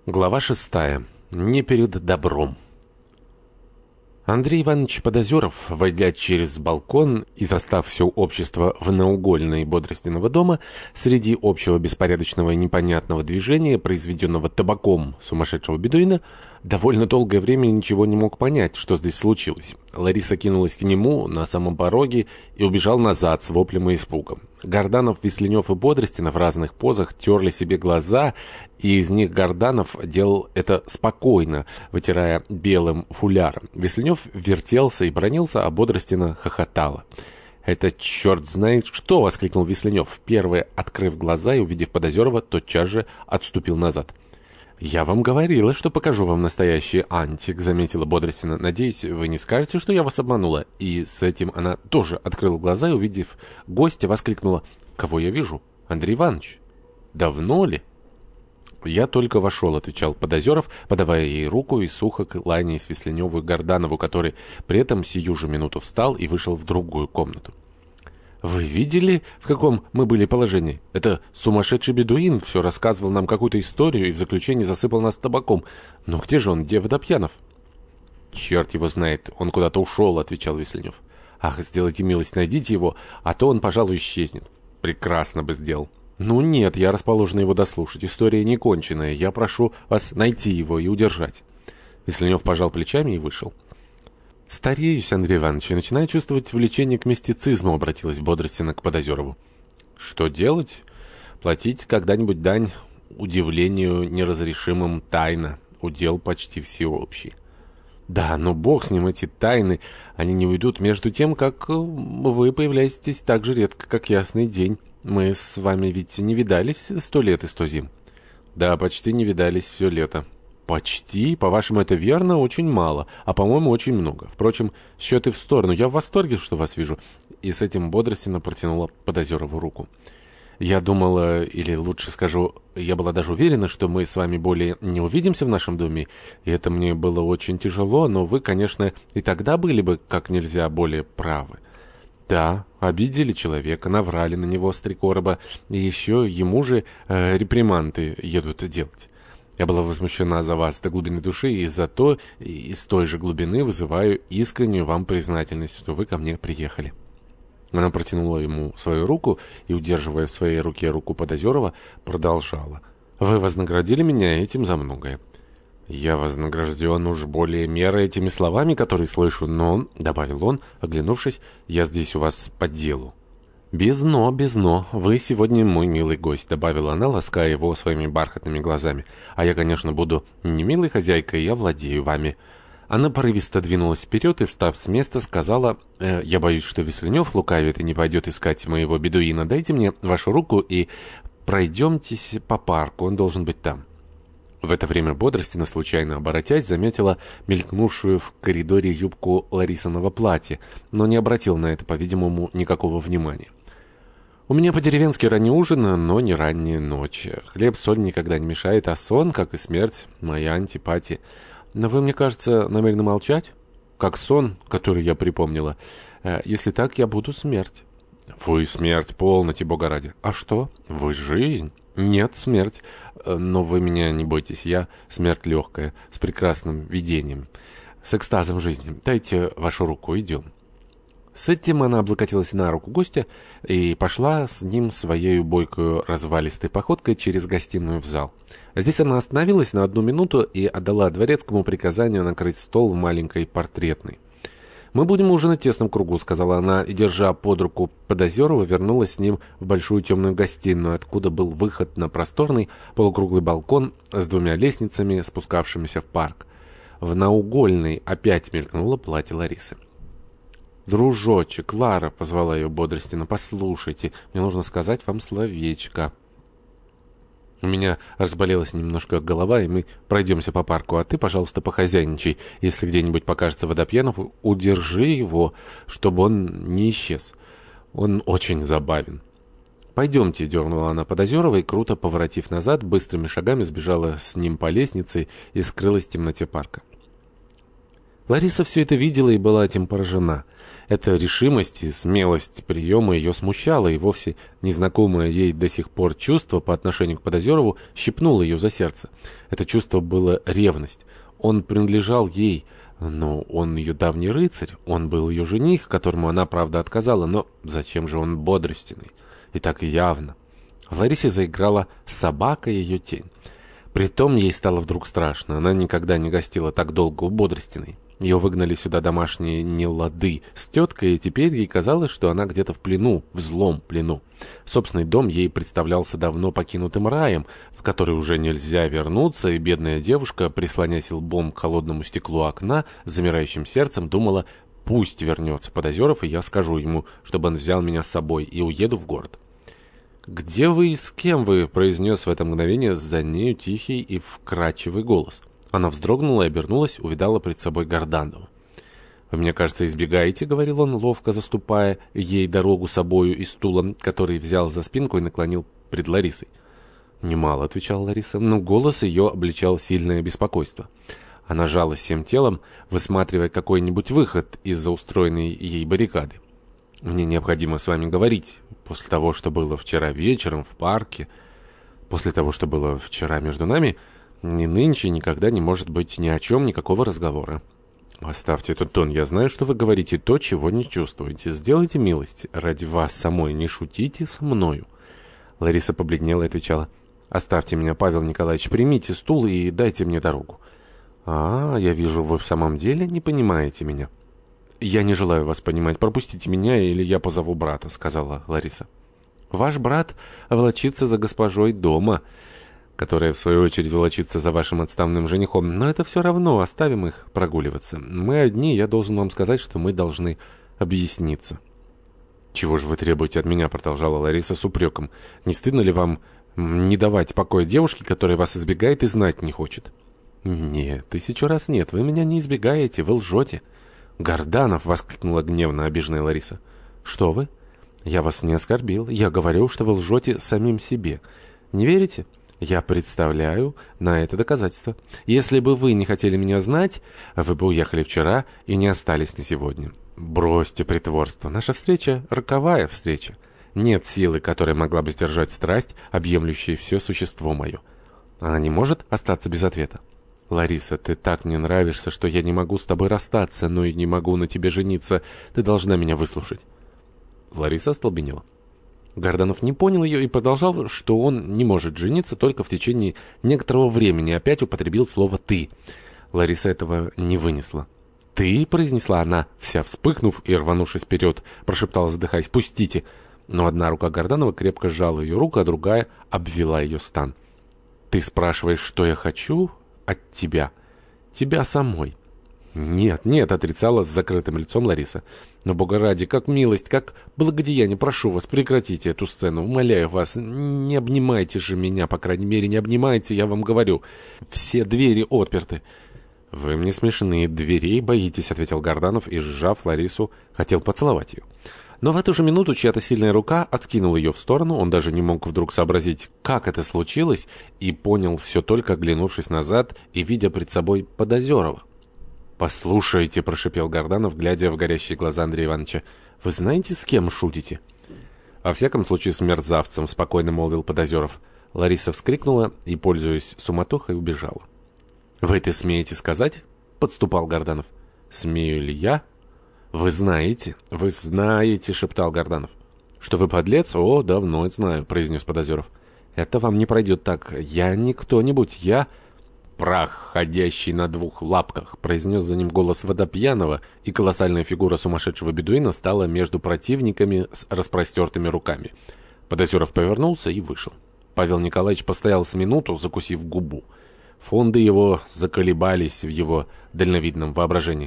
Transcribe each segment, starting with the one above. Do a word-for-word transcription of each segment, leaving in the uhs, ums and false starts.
Глава шестая. Не перед добром. Андрей Иванович Подозеров, войдя через балкон и застав все общество в наугольной бодростиного дома, среди общего беспорядочного и непонятного движения, произведенного табаком сумасшедшего бедуина, довольно долгое время ничего не мог понять, что здесь случилось. Лариса кинулась к нему на самом пороге и убежал назад с воплем и испугом. Горданов, Весленев и Бодростина в разных позах терли себе глаза, и из них Горданов делал это спокойно, вытирая белым фуляром. Весленев вертелся и бранился, а Бодростина хохотала. «Это черт знает что!» — воскликнул Весленев. Первый, открыв глаза и увидев Подозерова, тотчас же отступил назад. «Я вам говорила, что покажу вам настоящий антик», — заметила Бодростина. «Надеюсь, вы не скажете, что я вас обманула». И с этим она тоже открыла глаза и, увидев гостя, воскликнула: «Кого я вижу? Андрей Иванович? Давно ли?» «Я только вошел», — отвечал Подозеров, подавая ей руку и сухо кланяясь Весленеву и Горданову, который при этом сию же минуту встал и вышел в другую комнату. «Вы видели, в каком мы были положении? Это сумасшедший бедуин все рассказывал нам какую-то историю и в заключении засыпал нас табаком. Но где же он, где Водопьянов?» «Черт его знает, он куда-то ушел», — отвечал Весленев. «Ах, сделайте милость, найдите его, а то он, пожалуй, исчезнет». «Прекрасно бы сделал». «Ну нет, я расположен его дослушать. История не конченная. Я прошу вас найти его и удержать». Весленев пожал плечами и вышел. «Стареюсь, Андрей Иванович, и начинаю чувствовать влечение к мистицизму», — обратилась Бодростина к Подозерову. «Что делать? Платить когда-нибудь дань удивлению неразрешимым тайна, удел почти всеобщий». «Да, но бог с ним, эти тайны, они не уйдут между тем, как вы появляетесь так же редко, как ясный день. Мы с вами ведь не видались сто лет и сто зим». «Да, почти не видались все лето». «Почти? По-вашему, это верно? Очень мало. А, по-моему, очень много. Впрочем, счеты в сторону. Я в восторге, что вас вижу». И с этим Бодростина протянула Подозерову руку. «Я думала, или лучше скажу, я была даже уверена, что мы с вами более не увидимся в нашем доме, и это мне было очень тяжело, но вы, конечно, и тогда были бы как нельзя более правы». «Да, обидели человека, наврали на него с три короба, и еще ему же э, реприманды едут делать. Я была возмущена за вас до глубины души, и за то, и с той же глубины вызываю искреннюю вам признательность, что вы ко мне приехали». Она протянула ему свою руку и, удерживая в своей руке руку Подозерова, продолжала: «Вы вознаградили меня этим за многое». «Я вознагражден уж более меры этими словами, которые слышу, но, — добавил он, оглянувшись, — я здесь у вас по делу». «Без но, без но. Вы сегодня мой милый гость», — добавила она, лаская его своими бархатными глазами. «А я, конечно, буду не милой хозяйкой, я владею вами». Она порывисто двинулась вперед и, встав с места, сказала: э, «Я боюсь, что Весленев лукавит и не пойдет искать моего бедуина. Дайте мне вашу руку и пройдемтесь по парку, он должен быть там». В это время Бодростина, случайно оборотясь, заметила мелькнувшую в коридоре юбку Ларисиного платья, но не обратила на это, по-видимому, никакого внимания. «У меня по-деревенски ранний ужин, но не ранняя ночь. Хлеб, соль никогда не мешает, а сон, как и смерть, моя антипатия. Но вы, мне кажется, намерены молчать? Как сон, который я припомнила. Если так, я буду смерть». «Вы смерть, полноте, бога ради». «А что? Вы жизнь». «Нет, смерть. Но вы меня не бойтесь, я смерть легкая, с прекрасным видением, с экстазом жизни. Дайте вашу руку, идем». С этим она облокотилась на руку гостя и пошла с ним своей бойкою развалистой походкой через гостиную в зал. Здесь она остановилась на одну минуту и отдала дворецкому приказание накрыть стол в маленькой портретной. «Мы будем ужинать в тесном кругу», — сказала она, и, держа под руку Подозерова, вернулась с ним в большую темную гостиную, откуда был выход на просторный полукруглый балкон с двумя лестницами, спускавшимися в парк. В наугольной опять мелькнуло платье Ларисы. «Дружочек, Клара», — позвала ее Бодростина, — «послушайте, мне нужно сказать вам словечко. У меня разболелась немножко голова, и мы пройдемся по парку, а ты, пожалуйста, похозяйничай. Если где-нибудь покажется Водопьянов, удержи его, чтобы он не исчез. Он очень забавен». «Пойдемте», — дернула она Подозерова и, круто поворотив назад, быстрыми шагами сбежала с ним по лестнице и скрылась в темноте парка. Лариса все это видела и была этим поражена. Эта решимость и смелость приема ее смущала, и вовсе незнакомое ей до сих пор чувство по отношению к Подозерову щипнуло ее за сердце. Это чувство было ревность. Он принадлежал ей, но он ее давний рыцарь, он был ее жених, которому она, правда, отказала, но зачем же он бодростный? И так явно. В Ларисе заиграла собака ее тень. Притом ей стало вдруг страшно. Она никогда не гостила так долго у Бодростиной. Ее выгнали сюда домашние нелады с теткой, и теперь ей казалось, что она где-то в плену, в злом плену. Собственный дом ей представлялся давно покинутым раем, в который уже нельзя вернуться, и бедная девушка, прислонясь лбом к холодному стеклу окна, с замирающим сердцем думала: «Пусть вернется Подозеров, и я скажу ему, чтобы он взял меня с собой, и уеду в город». «Где вы и с кем вы?» — произнес в это мгновение за нею тихий и вкрадчивый голос. Она вздрогнула и обернулась, увидала пред собой Горданову. «Вы, мне кажется, избегаете», — говорил он, ловко заступая ей дорогу собою и стулом, который взял за спинку и наклонил пред Ларисой. «Немало», — отвечала Лариса, но голос ее обличал сильное беспокойство. Она жалась всем телом, высматривая какой-нибудь выход из-за устроенной ей баррикады. «Мне необходимо с вами говорить. После того, что было вчера вечером в парке, после того, что было вчера между нами, ни нынче, никогда не может быть ни о чем никакого разговора. Оставьте этот тон. Я знаю, что вы говорите то, чего не чувствуете. Сделайте милость. Ради вас самой не шутите со мною». Лариса побледнела и отвечала: «Оставьте меня, Павел Николаевич, примите стул и дайте мне дорогу». «А, я вижу, вы в самом деле не понимаете меня». «Я не желаю вас понимать. Пропустите меня, или я позову брата», — сказала Лариса. «Ваш брат волочится за госпожой дома, которая, в свою очередь, волочится за вашим отставным женихом. Но это все равно, оставим их прогуливаться. Мы одни, я должен вам сказать, что мы должны объясниться». «Чего же вы требуете от меня?» — продолжала Лариса с упреком. «Не стыдно ли вам не давать покоя девушке, которая вас избегает и знать не хочет?» «Нет, тысячу раз нет. Вы меня не избегаете, вы лжете». «Горданов!» — воскликнула гневно обиженная Лариса. «Что вы? Я вас не оскорбил. Я говорю, что вы лжете самим себе. Не верите? Я представляю на это доказательство. Если бы вы не хотели меня знать, вы бы уехали вчера и не остались на сегодня. Бросьте притворство. Наша встреча — роковая встреча. Нет силы, которая могла бы сдержать страсть, объемлющую все существо мое. Она не может остаться без ответа. Лариса, ты так мне нравишься, что я не могу с тобой расстаться, но и не могу на тебе жениться. Ты должна меня выслушать». Лариса остолбенела. Горданов не понял ее и продолжал, что он не может жениться только в течение некоторого времени. Опять употребил слово «ты». Лариса этого не вынесла. «Ты?» — произнесла она, вся вспыхнув и рванувшись вперед, прошептала, задыхаясь: «Пустите!» Но одна рука Горданова крепко сжала ее руку, а другая обвела ее стан. «Ты спрашиваешь, что я хочу от тебя? Тебя самой?» «Нет, нет», — отрицала с закрытым лицом Лариса. «Но, Бога ради, как милость, как благодеяние, прошу вас, прекратите эту сцену, умоляю вас, не обнимайте же меня, по крайней мере, не обнимайте, я вам говорю. Все двери отперты». «Вы мне смешные, дверей боитесь», — ответил Горданов и, сжав Ларису, хотел поцеловать ее. Но в эту же минуту чья-то сильная рука откинула ее в сторону, он даже не мог вдруг сообразить, как это случилось, и понял все только оглянувшись назад и видя пред собой Подозерова. «Послушайте», — прошипел Горданов, глядя в горящие глаза Андрея Ивановича, — «вы знаете, с кем шутите?» «Во всяком случае, с мерзавцем», — спокойно молвил Подозеров. Лариса вскрикнула и, пользуясь суматохой, убежала. «Вы это смеете сказать?» — подступал Горданов. «Смею ли я?» «Вы знаете, вы знаете», — шептал Горданов. «Что вы подлец? О, давно это знаю», — произнес Подозеров. «Это вам не пройдет так. Я не кто-нибудь, я...» «Прах, ходящий на двух лапках», — произнес за ним голос Водопьянова, и колоссальная фигура сумасшедшего бедуина стала между противниками с распростертыми руками. Подозеров повернулся и вышел. Павел Николаевич постоял с минуту, закусив губу. Фонды его заколебались в его дальновидном воображении.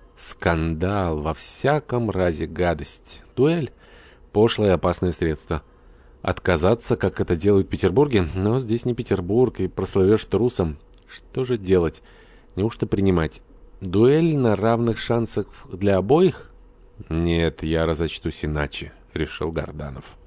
Скандал, во всяком разе гадость. Дуэль — пошлое и опасное средство. Отказаться, как это делают в Петербурге, но здесь не Петербург, и прослывешь трусом. Что же делать? Неужто принимать? Дуэль на равных шансах для обоих? Нет, я разочтусь иначе, решил Горданов.